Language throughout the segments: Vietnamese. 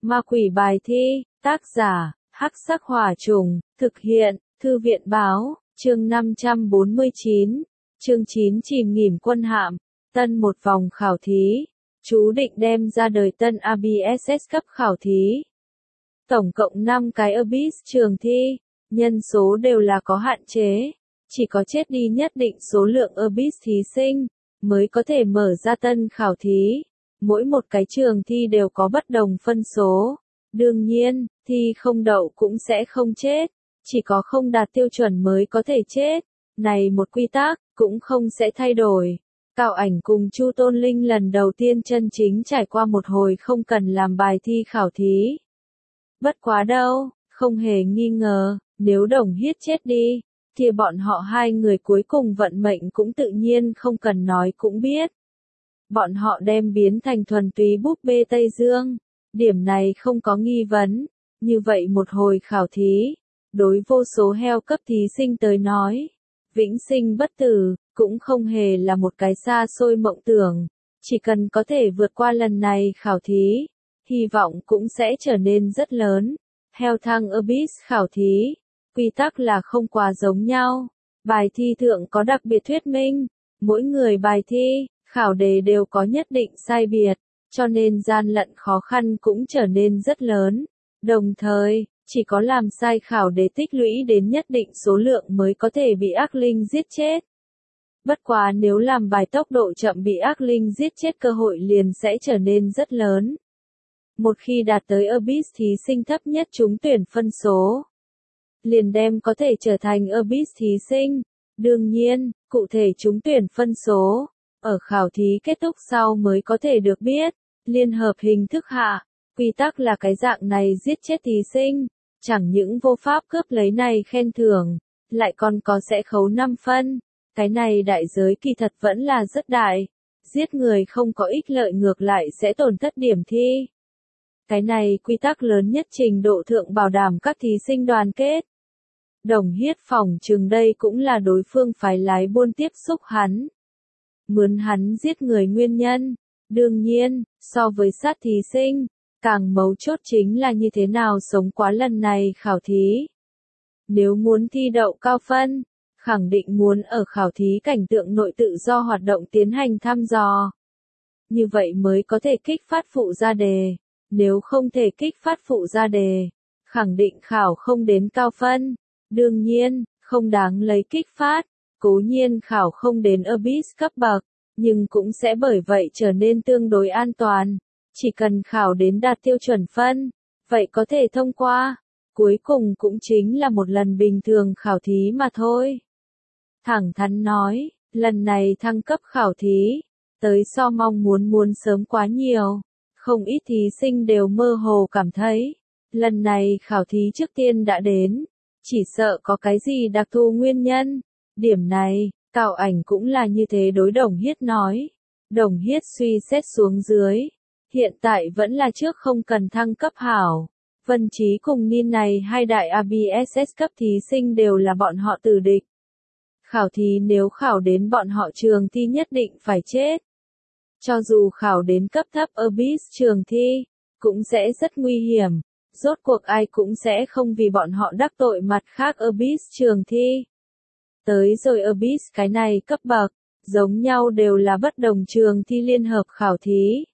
Ma quỷ bài thi, tác giả, Hắc Sắc Hỏa Trùng, thực hiện, Thư viện Báo, chương 549, chương 9 chìm nghỉm quân hạm, tân một vòng khảo thí, chú định đem ra đời tân ABSS cấp khảo thí. Tổng cộng 5 cái ABIS trường thi, nhân số đều là có hạn chế, chỉ có chết đi nhất định số lượng ABIS thí sinh, mới có thể mở ra tân khảo thí. Mỗi một cái trường thi đều có bất đồng phân số. Đương nhiên, thi không đậu cũng sẽ không chết, chỉ có không đạt tiêu chuẩn mới có thể chết. Này một quy tắc, cũng không sẽ thay đổi. Cao Ảnh cùng Chu Tôn Linh lần đầu tiên chân chính trải qua một hồi không cần làm bài thi khảo thí. Bất quá đâu, không hề nghi ngờ, nếu Đồng Hiết chết đi, thì bọn họ hai người cuối cùng vận mệnh cũng tự nhiên không cần nói cũng biết. Bọn họ đem biến thành thuần túy búp bê Tây Dương, điểm này không có nghi vấn. Như vậy một hồi khảo thí, đối vô số heo cấp thí sinh tới nói, vĩnh sinh bất tử, cũng không hề là một cái xa xôi mộng tưởng. Chỉ cần có thể vượt qua lần này khảo thí, hy vọng cũng sẽ trở nên rất lớn. Heo thăng ABIS khảo thí, quy tắc là không quá giống nhau. Bài thi thượng có đặc biệt thuyết minh, mỗi người bài thi, khảo đề đều có nhất định sai biệt, cho nên gian lận khó khăn cũng trở nên rất lớn. Đồng thời, chỉ có làm sai khảo đề tích lũy đến nhất định số lượng mới có thể bị ác linh giết chết. Bất quá nếu làm bài tốc độ chậm bị ác linh giết chết cơ hội liền sẽ trở nên rất lớn. Một khi đạt tới ABIS thí sinh thấp nhất trúng tuyển phân số, liền đem có thể trở thành ABIS thí sinh. Đương nhiên, cụ thể trúng tuyển phân số, ở khảo thí kết thúc sau mới có thể được biết. Liên hợp hình thức hạ, quy tắc là cái dạng này giết chết thí sinh, chẳng những vô pháp cướp lấy này khen thưởng, lại còn có sẽ khấu 5 phân. Cái này đại giới kỳ thật vẫn là rất đại, giết người không có ích lợi ngược lại sẽ tổn thất điểm thi. Cái này quy tắc lớn nhất trình độ thượng bảo đảm các thí sinh đoàn kết. Đồng Hiết phỏng chừng đây cũng là đối phương phái lái buôn tiếp xúc hắn, mướn hắn giết người nguyên nhân. Đương nhiên, so với sát thí sinh, càng mấu chốt chính là như thế nào sống quá lần này khảo thí. Nếu muốn thi đậu cao phân, khẳng định muốn ở khảo thí cảnh tượng nội tự do hoạt động tiến hành thăm dò. Như vậy mới có thể kích phát phụ ra đề. Nếu không thể kích phát phụ ra đề, khẳng định khảo không đến cao phân. Đương nhiên, không đáng lấy kích phát, cố nhiên khảo không đến ABIS cấp bậc, nhưng cũng sẽ bởi vậy trở nên tương đối an toàn. Chỉ cần khảo đến đạt tiêu chuẩn phân, vậy có thể thông qua. Cuối cùng cũng chính là một lần bình thường khảo thí mà thôi. Thẳng thắn nói, lần này thăng cấp khảo thí, tới so mong muốn sớm quá nhiều. Không ít thí sinh đều mơ hồ cảm thấy, lần này khảo thí trước tiên đã đến, chỉ sợ có cái gì đặc thù nguyên nhân. Điểm này, Cao Ảnh cũng là như thế đối Đồng Hiết nói. Đồng Hiết suy xét xuống dưới, hiện tại vẫn là trước không cần thăng cấp hảo. Vân Trí cùng Nin này hai đại ABSS cấp thí sinh đều là bọn họ tử địch. Khảo thí nếu khảo đến bọn họ trường thi nhất định phải chết. Cho dù khảo đến cấp thấp ABIS trường thi, cũng sẽ rất nguy hiểm. Rốt cuộc ai cũng sẽ không vì bọn họ đắc tội mặt khác ABIS trường thi. Tới rồi ABIS cái này cấp bậc, giống nhau đều là bất đồng trường thi liên hợp khảo thí.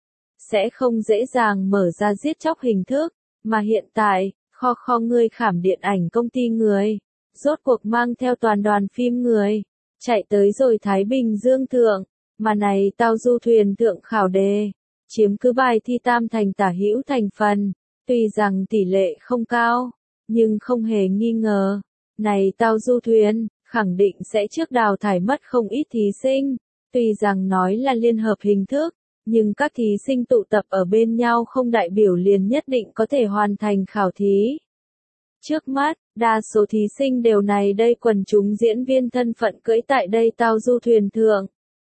Sẽ không dễ dàng mở ra giết chóc hình thức, mà hiện tại, kho người khảm điện ảnh công ty người, rốt cuộc mang theo toàn đoàn phim người, chạy tới rồi Thái Bình Dương thượng. Mà này tao du thuyền thượng khảo đề, chiếm cứ bài thi tam thành tả hữu thành phần, tuy rằng tỷ lệ không cao, nhưng không hề nghi ngờ, này tao du thuyền, khẳng định sẽ trước đào thải mất không ít thí sinh, tuy rằng nói là liên hợp hình thức, nhưng các thí sinh tụ tập ở bên nhau không đại biểu liền nhất định có thể hoàn thành khảo thí. Trước mắt, đa số thí sinh đều này đây quần chúng diễn viên thân phận cưỡi tại đây tao du thuyền thượng.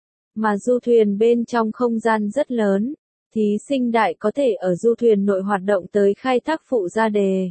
Mà du thuyền bên trong không gian rất lớn, thí sinh đại có thể ở du thuyền nội hoạt động tới khai thác phụ ra đề.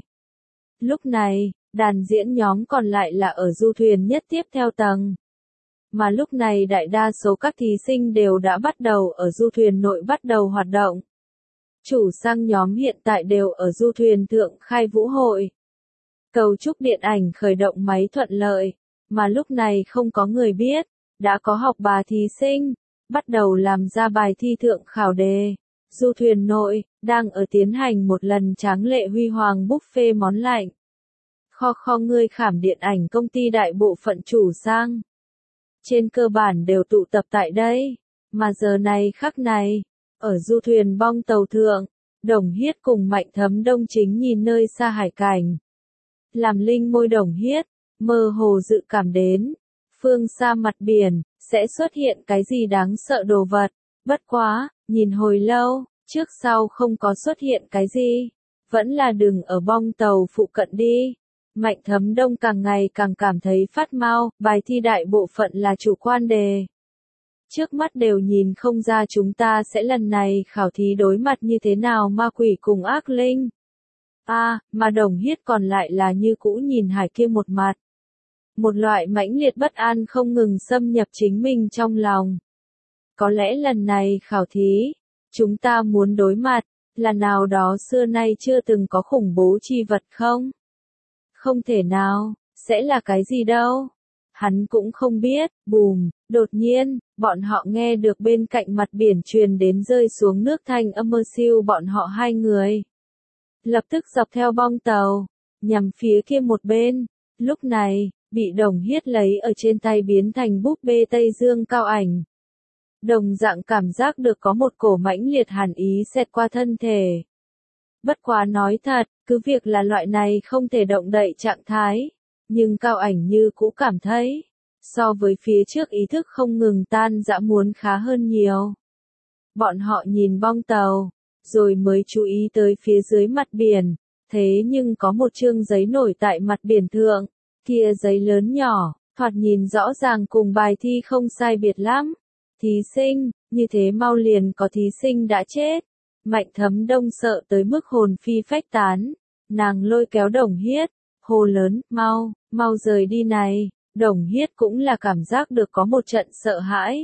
Lúc này, đàn diễn nhóm còn lại là ở du thuyền nhất tiếp theo tầng. Mà lúc này đại đa số các thí sinh đều đã bắt đầu ở du thuyền nội bắt đầu hoạt động. Chủ sang nhóm hiện tại đều ở du thuyền thượng khai vũ hội. Cấu trúc điện ảnh khởi động máy thuận lợi, mà lúc này không có người biết, đã có học bà thí sinh, bắt đầu làm ra bài thi thượng khảo đề. Du thuyền nội, đang ở tiến hành một lần tráng lệ huy hoàng buffet món lạnh. Kho người khảm điện ảnh công ty đại bộ phận chủ sang. Trên cơ bản đều tụ tập tại đây, mà giờ này khắc này, ở du thuyền bong tàu thượng, Đồng Hiết cùng Mạnh Thấm Đông chính nhìn nơi xa hải cảnh. Làm linh môi Đồng Hiết, mơ hồ dự cảm đến, phương xa mặt biển, sẽ xuất hiện cái gì đáng sợ đồ vật, bất quá, nhìn hồi lâu, trước sau không có xuất hiện cái gì, vẫn là đừng ở bong tàu phụ cận đi. Mạnh Thấm Đông càng ngày càng cảm thấy phát mau, bài thi đại bộ phận là chủ quan đề. Trước mắt đều nhìn không ra chúng ta sẽ lần này khảo thí đối mặt như thế nào ma quỷ cùng ác linh. Mà Đồng Hiết còn lại là như cũ nhìn hải kia một mặt. Một loại mãnh liệt bất an không ngừng xâm nhập chính mình trong lòng. Có lẽ lần này khảo thí, chúng ta muốn đối mặt, là nào đó xưa nay chưa từng có khủng bố chi vật không? Không thể nào, sẽ là cái gì đâu? Hắn cũng không biết, bùm, đột nhiên, bọn họ nghe được bên cạnh mặt biển truyền đến rơi xuống nước thanh âm mơ siêu bọn họ hai người. Lập tức dọc theo bong tàu, nhằm phía kia một bên, lúc này, bị Đồng Hiết lấy ở trên tay biến thành búp bê Tây Dương Cao Ảnh. Đồng dạng cảm giác được có một cổ mãnh liệt hàn ý xẹt qua thân thể. Bất quá nói thật, cứ việc là loại này không thể động đậy trạng thái, nhưng Cao Ảnh như cũ cảm thấy, so với phía trước ý thức không ngừng tan rã muốn khá hơn nhiều. Bọn họ nhìn bong tàu, rồi mới chú ý tới phía dưới mặt biển, thế nhưng có một chương giấy nổi tại mặt biển thượng, kia giấy lớn nhỏ, thoạt nhìn rõ ràng cùng bài thi không sai biệt lắm. Thí sinh, như thế mau liền có thí sinh đã chết. Mạnh Thấm Đông sợ tới mức hồn phi phách tán, nàng lôi kéo Đồng Hiết, hô lớn, mau rời đi này. Đồng Hiết cũng là cảm giác được có một trận sợ hãi.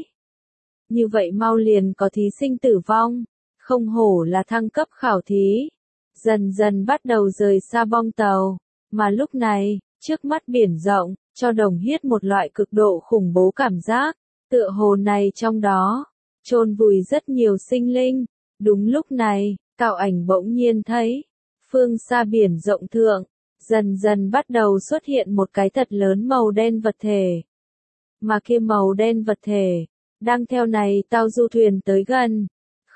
Như vậy mau liền có thí sinh tử vong, không hổ là thăng cấp khảo thí. Dần dần bắt đầu rời xa bong tàu, mà lúc này, trước mắt biển rộng, cho Đồng Hiết một loại cực độ khủng bố cảm giác, tựa hồ này trong đó, chôn vùi rất nhiều sinh linh. Đúng lúc này, Cao Ảnh bỗng nhiên thấy, phương xa biển rộng thượng, dần dần bắt đầu xuất hiện một cái thật lớn màu đen vật thể. Mà kia màu đen vật thể, đang theo này tàu du thuyền tới gần.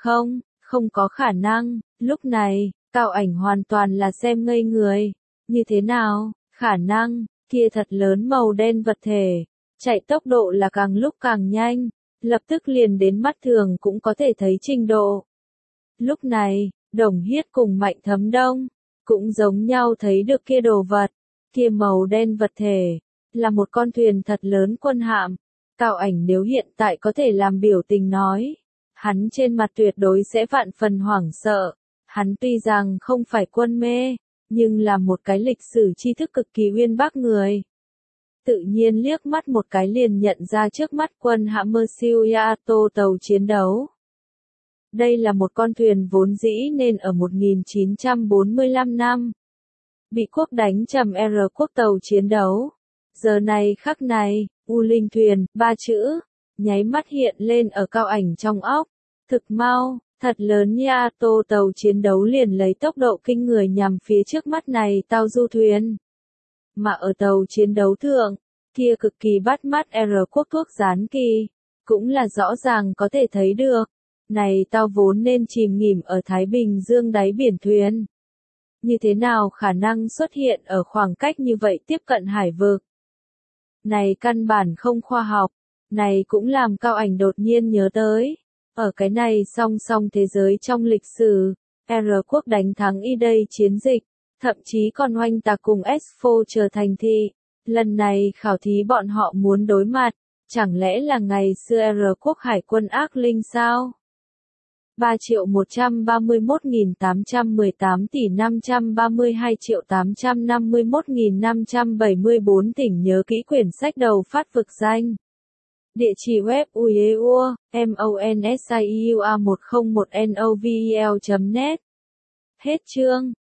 Không có khả năng, lúc này, Cao Ảnh hoàn toàn là xem ngây người. Như thế nào, khả năng, kia thật lớn màu đen vật thể, chạy tốc độ là càng lúc càng nhanh, lập tức liền đến mắt thường cũng có thể thấy trình độ. Lúc này, Đồng Hiết cùng Mạnh Thấm Đông, cũng giống nhau thấy được kia đồ vật, kia màu đen vật thể, là một con thuyền thật lớn quân hạm. Cao Ảnh nếu hiện tại có thể làm biểu tình nói, hắn trên mặt tuyệt đối sẽ vạn phần hoảng sợ. Hắn tuy rằng không phải quân mê, nhưng là một cái lịch sử tri thức cực kỳ uyên bác người. Tự nhiên liếc mắt một cái liền nhận ra trước mắt quân hạm Merciu Yato tàu chiến đấu. Đây là một con thuyền vốn dĩ nên ở 1945 năm. Bị quốc đánh trầm R quốc tàu chiến đấu. Giờ này khắc này, U Linh thuyền, 3 chữ, nháy mắt hiện lên ở Cao Ảnh trong óc. Thực mau, thật lớn Yato tàu chiến đấu liền lấy tốc độ kinh người nhằm phía trước mắt này tàu du thuyền. Mà ở tàu chiến đấu thượng, kia cực kỳ bắt mắt R quốc thuốc dán kỳ, cũng là rõ ràng có thể thấy được. Này tao vốn nên chìm nghỉm ở Thái Bình Dương đáy biển thuyền. Như thế nào khả năng xuất hiện ở khoảng cách như vậy tiếp cận hải vực? Này căn bản không khoa học, này cũng làm Cao Ảnh đột nhiên nhớ tới. Ở cái này song song thế giới trong lịch sử, R quốc đánh thắng Y-Day chiến dịch, thậm chí còn oanh tạc cùng S4 trở thành thị. Lần này khảo thí bọn họ muốn đối mặt, chẳng lẽ là ngày xưa R quốc hải quân ác linh sao? 3.131.818 tỷ 532.851.574 tỉnh nhớ kỹ quyển sách đầu phát vực danh. Địa chỉ web uieur.monsiua101novel.net. Hết chương.